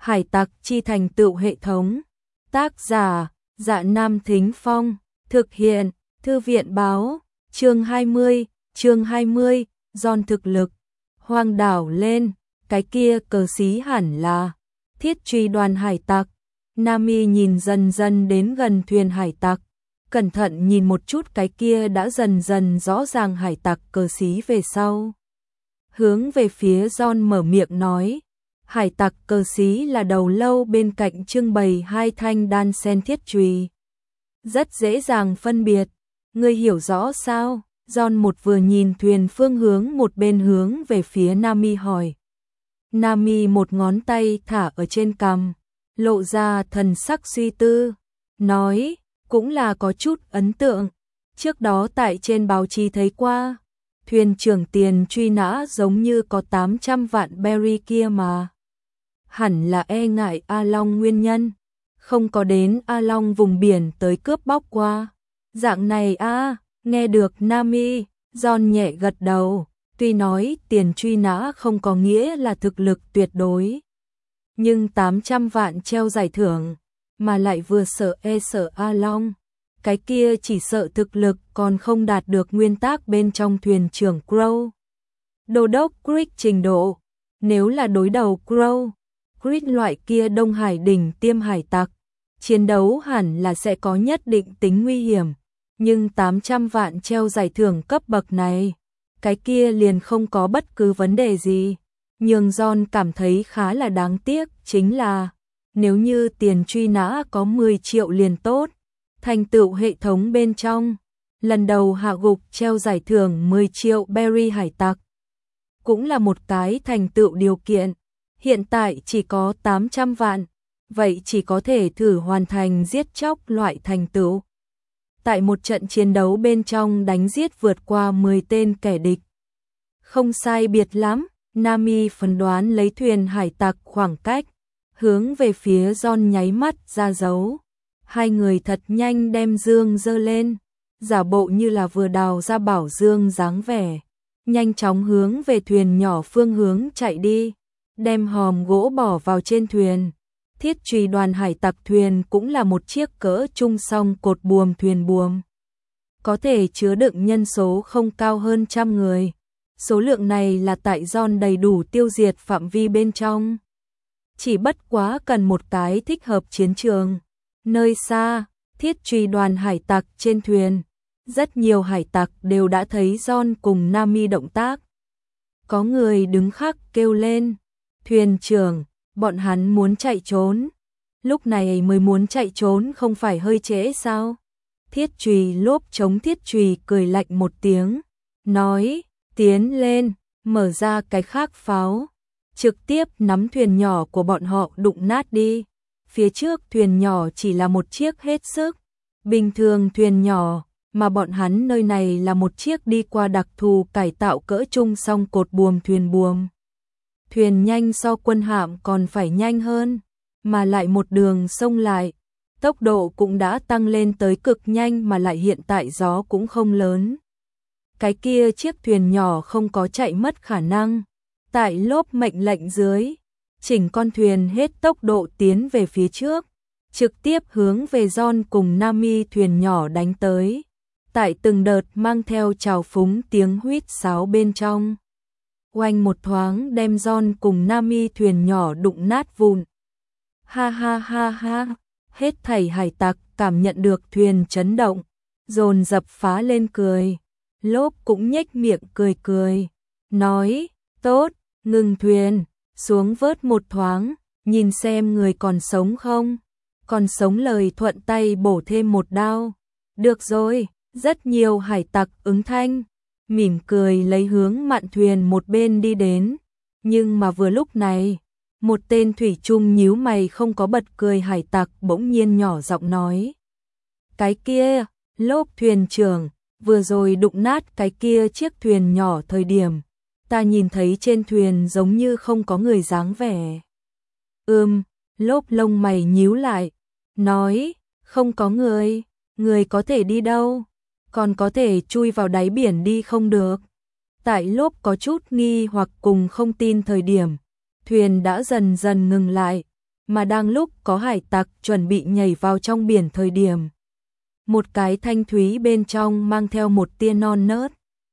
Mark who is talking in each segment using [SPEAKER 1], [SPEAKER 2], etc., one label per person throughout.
[SPEAKER 1] Hải tặc chi thành tựu hệ thống. Tác giả: Dạ Nam Thính Phong. Thực hiện: Thư viện báo. Chương 20. John thực lực. Hoang đảo lên, cái kia cờ xí hẳn là Thiết Truy đoàn hải tặc. Nami nhìn dần dần đến gần thuyền hải tặc, cẩn thận nhìn một chút cái kia đã dần dần rõ ràng hải tặc cờ xí về sau. Hướng về phía John mở miệng nói, hải tặc cờ xí là đầu lâu bên cạnh trưng bày hai thanh đan sen thiết chùy. Rất dễ dàng phân biệt, ngươi hiểu rõ sao? John một vừa nhìn thuyền phương hướng một bên hướng về phía Nami hỏi. Nami một ngón tay thả ở trên cằm, lộ ra thần sắc suy tư, nói, cũng là có chút ấn tượng. Trước đó tại trên báo chí thấy qua, thuyền trưởng tiền truy nã giống như có 800 vạn berry kia mà. Hẳn là e ngại A Long nguyên nhân, không có đến A Long vùng biển tới cướp bóc qua. Dạng này a. Nghe được Nami, John nhẹ gật đầu, tuy nói tiền truy nã không có nghĩa là thực lực tuyệt đối. Nhưng 800 vạn treo giải thưởng, mà lại vừa sợ A Long. Cái kia chỉ sợ thực lực còn không đạt được nguyên tắc bên trong thuyền trưởng Crow. Đô đốc Crick trình độ, nếu là đối đầu Crow, Crick loại kia Đông Hải đỉnh tiêm hải tặc, chiến đấu hẳn là sẽ có nhất định tính nguy hiểm. Nhưng 800 vạn treo giải thưởng cấp bậc này, cái kia liền không có bất cứ vấn đề gì. Nhưng John cảm thấy khá là đáng tiếc chính là, nếu như tiền truy nã có 10 triệu liền tốt, thành tựu hệ thống bên trong, lần đầu hạ gục treo giải thưởng 10 triệu berry hải tặc. Cũng là một cái thành tựu điều kiện, hiện tại chỉ có 800 vạn, vậy chỉ có thể thử hoàn thành giết chóc loại thành tựu. Tại một trận chiến đấu bên trong đánh giết vượt qua 10 tên kẻ địch. Không sai biệt lắm, Nami phán đoán lấy thuyền hải tặc khoảng cách, hướng về phía John nháy mắt ra dấu. Hai người thật nhanh đem dương giơ lên, giả bộ như là vừa đào ra bảo dương dáng vẻ, nhanh chóng hướng về thuyền nhỏ phương hướng chạy đi, đem hòm gỗ bỏ vào trên thuyền. Thiết Truy đoàn hải tặc thuyền cũng là một chiếc cỡ trung song cột buồm thuyền buồm. Có thể chứa đựng nhân số không cao hơn 100 người. Số lượng này là tại John đầy đủ tiêu diệt phạm vi bên trong. Chỉ bất quá cần một cái thích hợp chiến trường. Nơi xa, Thiết Truy đoàn hải tặc trên thuyền. Rất nhiều hải tặc đều đã thấy John cùng Nami động tác. Có người đứng khắc kêu lên. Thuyền trưởng, bọn hắn muốn chạy trốn. Lúc này mới muốn chạy trốn không phải hơi trễ sao? Thiết Chùy lốp chống Thiết Chùy cười lạnh một tiếng, nói, tiến lên, mở ra cái khác pháo, trực tiếp nắm thuyền nhỏ của bọn họ đụng nát đi. Phía trước thuyền nhỏ chỉ là một chiếc hết sức bình thường thuyền nhỏ, mà bọn hắn nơi này là một chiếc đi qua đặc thù cải tạo cỡ trung song cột buồm thuyền buồm. Thuyền nhanh so quân hạm còn phải nhanh hơn, mà lại một đường sông lại, tốc độ cũng đã tăng lên tới cực nhanh mà lại hiện tại gió cũng không lớn. Cái kia chiếc thuyền nhỏ không có chạy mất khả năng, tại lốp mệnh lệnh dưới, chỉnh con thuyền hết tốc độ tiến về phía trước, trực tiếp hướng về John cùng Nami thuyền nhỏ đánh tới, tại từng đợt mang theo trào phúng tiếng huýt sáo bên trong. Oanh một thoáng đem John cùng Nami thuyền nhỏ đụng nát vụn. Ha ha ha ha, hết thảy hải tặc cảm nhận được thuyền chấn động, dồn dập phá lên cười. Lốp cũng nhếch miệng cười cười, nói, tốt, ngừng thuyền, xuống vớt một thoáng, nhìn xem người còn sống không. Còn sống lời thuận tay bổ thêm một đao. Được rồi, rất nhiều hải tặc ứng thanh. Mỉm cười lấy hướng mạn thuyền một bên đi đến. Nhưng mà vừa lúc này, một tên thủy chung nhíu mày không có bật cười hải tặc bỗng nhiên nhỏ giọng nói. Cái kia, Lốp thuyền trưởng, vừa rồi đụng nát cái kia chiếc thuyền nhỏ thời điểm, ta nhìn thấy trên thuyền giống như không có người dáng vẻ. Lốp lông mày nhíu lại, nói, không có người có thể đi đâu? Còn có thể chui vào đáy biển đi không được. Tại Lốp có chút nghi hoặc cùng không tin thời điểm, thuyền đã dần dần ngừng lại, mà đang lúc có hải tặc chuẩn bị nhảy vào trong biển thời điểm. Một cái thanh thúy bên trong mang theo một tia non nớt.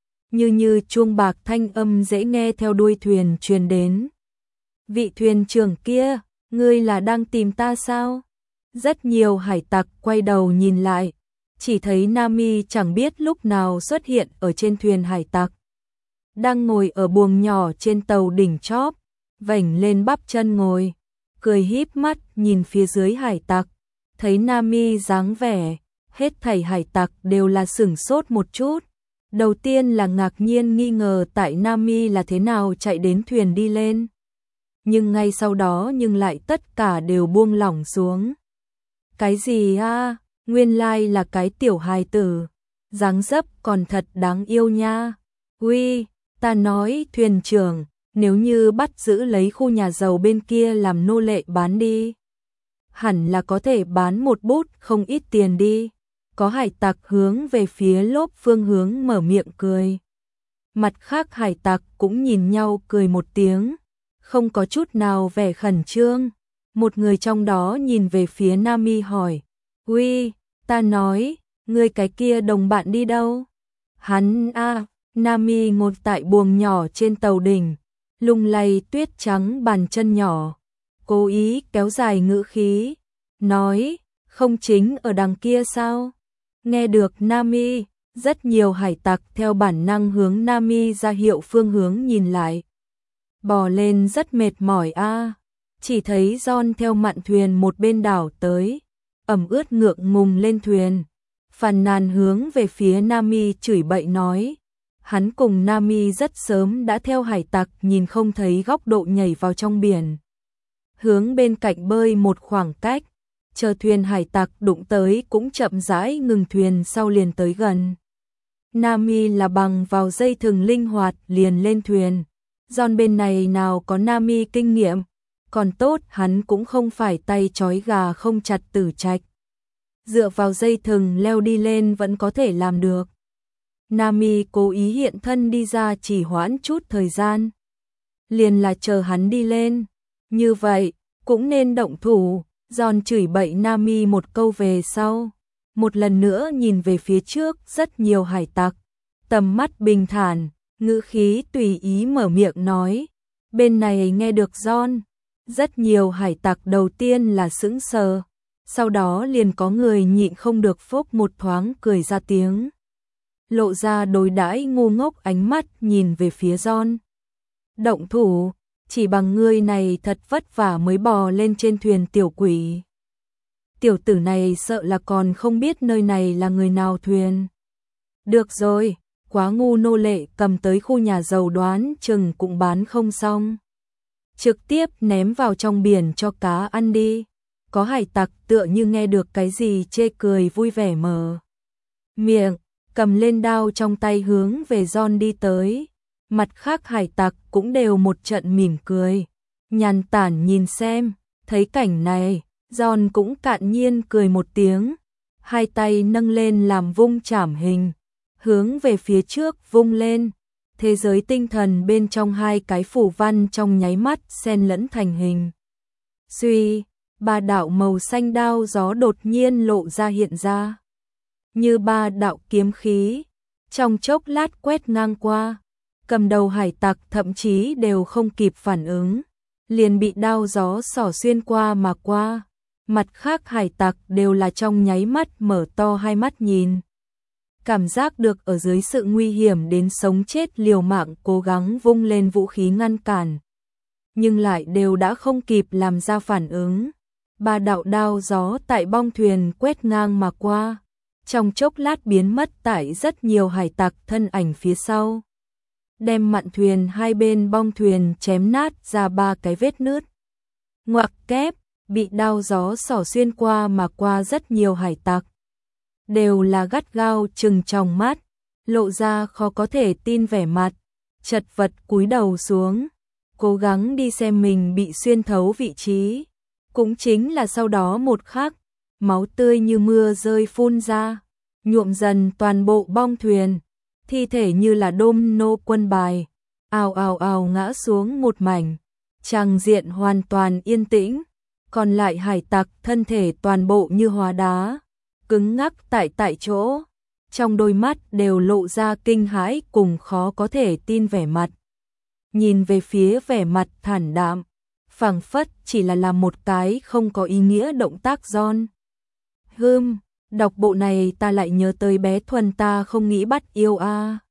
[SPEAKER 1] Như chuông bạc thanh âm dễ nghe theo đuôi thuyền truyền đến. Vị thuyền trưởng kia, ngươi là đang tìm ta sao? Rất nhiều hải tặc quay đầu nhìn lại, chỉ thấy Nami chẳng biết lúc nào xuất hiện ở trên thuyền hải tặc. Đang ngồi ở buồng nhỏ trên tàu đỉnh chóp, vểnh lên bắp chân ngồi, cười híp mắt nhìn phía dưới hải tặc. Thấy Nami dáng vẻ, hết thảy hải tặc đều là sửng sốt một chút. Đầu tiên là ngạc nhiên nghi ngờ tại Nami là thế nào chạy đến thuyền đi lên. Nhưng ngay sau đó lại tất cả đều buông lỏng xuống. Cái gì a? Nguyên lai là cái tiểu hài tử, dáng dấp còn thật đáng yêu nha. Uy, ta nói thuyền trưởng, nếu như bắt giữ lấy khu nhà giàu bên kia làm nô lệ bán đi, hẳn là có thể bán một bút không ít tiền đi. Có hải tặc hướng về phía lốp phương hướng mở miệng cười. Mặt khác hải tặc cũng nhìn nhau cười một tiếng, không có chút nào vẻ khẩn trương. Một người trong đó nhìn về phía Nami hỏi, uy, ta nói, ngươi cái kia đồng bạn đi đâu? Hắn Nami ngồi tại buồng nhỏ trên tàu đỉnh, lung lay tuyết trắng bàn chân nhỏ, cố ý kéo dài ngữ khí, nói, không chính ở đằng kia sao? Nghe được Nami, rất nhiều hải tặc theo bản năng hướng Nami ra hiệu phương hướng nhìn lại. Bò lên rất mệt mỏi chỉ thấy John theo mạn thuyền một bên đảo tới, ẩm ướt ngượng ngùng lên thuyền, phàn nàn hướng về phía Nami chửi bậy nói. Hắn cùng Nami rất sớm đã theo hải tặc nhìn không thấy góc độ nhảy vào trong biển. Hướng bên cạnh bơi một khoảng cách, chờ thuyền hải tặc đụng tới cũng chậm rãi ngừng thuyền sau liền tới gần. Nami là bằng vào dây thừng linh hoạt liền lên thuyền. John bên này nào có Nami kinh nghiệm, còn tốt hắn cũng không phải tay trói gà không chặt tử trạch. Dựa vào dây thừng leo đi lên vẫn có thể làm được. Nami cố ý hiện thân đi ra chỉ hoãn chút thời gian. Liền là chờ hắn đi lên. Như vậy, cũng nên động thủ. John chửi bậy Nami một câu về sau. Một lần nữa nhìn về phía trước rất nhiều hải tặc. Tầm mắt bình thản, ngữ khí tùy ý mở miệng nói. Bên này nghe được John. Rất nhiều hải tặc đầu tiên là sững sờ. Sau đó liền có người nhịn không được phốc một thoáng cười ra tiếng. Lộ ra đối đãi ngu ngốc ánh mắt nhìn về phía John. Động thủ, chỉ bằng ngươi này thật vất vả mới bò lên trên thuyền tiểu quỷ. Tiểu tử này sợ là còn không biết nơi này là người nào thuyền. Được rồi, quá ngu, nô lệ cầm tới khu nhà giàu đoán chừng cũng bán không xong. Trực tiếp ném vào trong biển cho cá ăn đi. Có hải tặc tựa như nghe được cái gì chê cười vui vẻ mở miệng, cầm lên đao trong tay hướng về John đi tới. Mặt khác hải tặc cũng đều một trận mỉm cười, nhàn tản nhìn xem. Thấy cảnh này, John cũng cạn nhiên cười một tiếng, hai tay nâng lên làm vung chảm hình, hướng về phía trước vung lên. Thế giới tinh thần bên trong hai cái phù văn trong nháy mắt xen lẫn thành hình. Suy, ba đạo màu xanh đao gió đột nhiên lộ ra hiện ra. Như ba đạo kiếm khí, trong chốc lát quét ngang qua. Cầm đầu hải tặc thậm chí đều không kịp phản ứng, liền bị đao gió xỏ xuyên qua mà qua. Mặt khác hải tặc đều là trong nháy mắt mở to hai mắt nhìn. Cảm giác được ở dưới sự nguy hiểm đến sống chết liều mạng cố gắng vung lên vũ khí ngăn cản. Nhưng lại đều đã không kịp làm ra phản ứng. Ba đạo đao gió tại bong thuyền quét ngang mà qua. Trong chốc lát biến mất tại rất nhiều hải tặc thân ảnh phía sau. Đem mạn thuyền hai bên bong thuyền chém nát ra ba cái vết nứt. Ngoặc kép, bị đao gió xỏ xuyên qua mà qua rất nhiều hải tặc. Đều là gắt gao trừng tròng mắt, lộ ra khó có thể tin vẻ mặt, chật vật cúi đầu xuống, cố gắng đi xem mình bị xuyên thấu vị trí. Cũng chính là sau đó một khắc, máu tươi như mưa rơi phun ra, nhuộm dần toàn bộ bong thuyền, thi thể như là đôm nô quân bài, ào ào ào ngã xuống một mảnh, tràng diện hoàn toàn yên tĩnh, còn lại hải tặc thân thể toàn bộ như hóa đá, cứng ngắc tại chỗ, trong đôi mắt đều lộ ra kinh hãi cùng khó có thể tin vẻ mặt. Nhìn về phía vẻ mặt thản đạm, phảng phất chỉ là làm một cái không có ý nghĩa động tác John. Đọc bộ này ta lại nhớ tới bé Thuần ta không nghĩ bắt yêu a.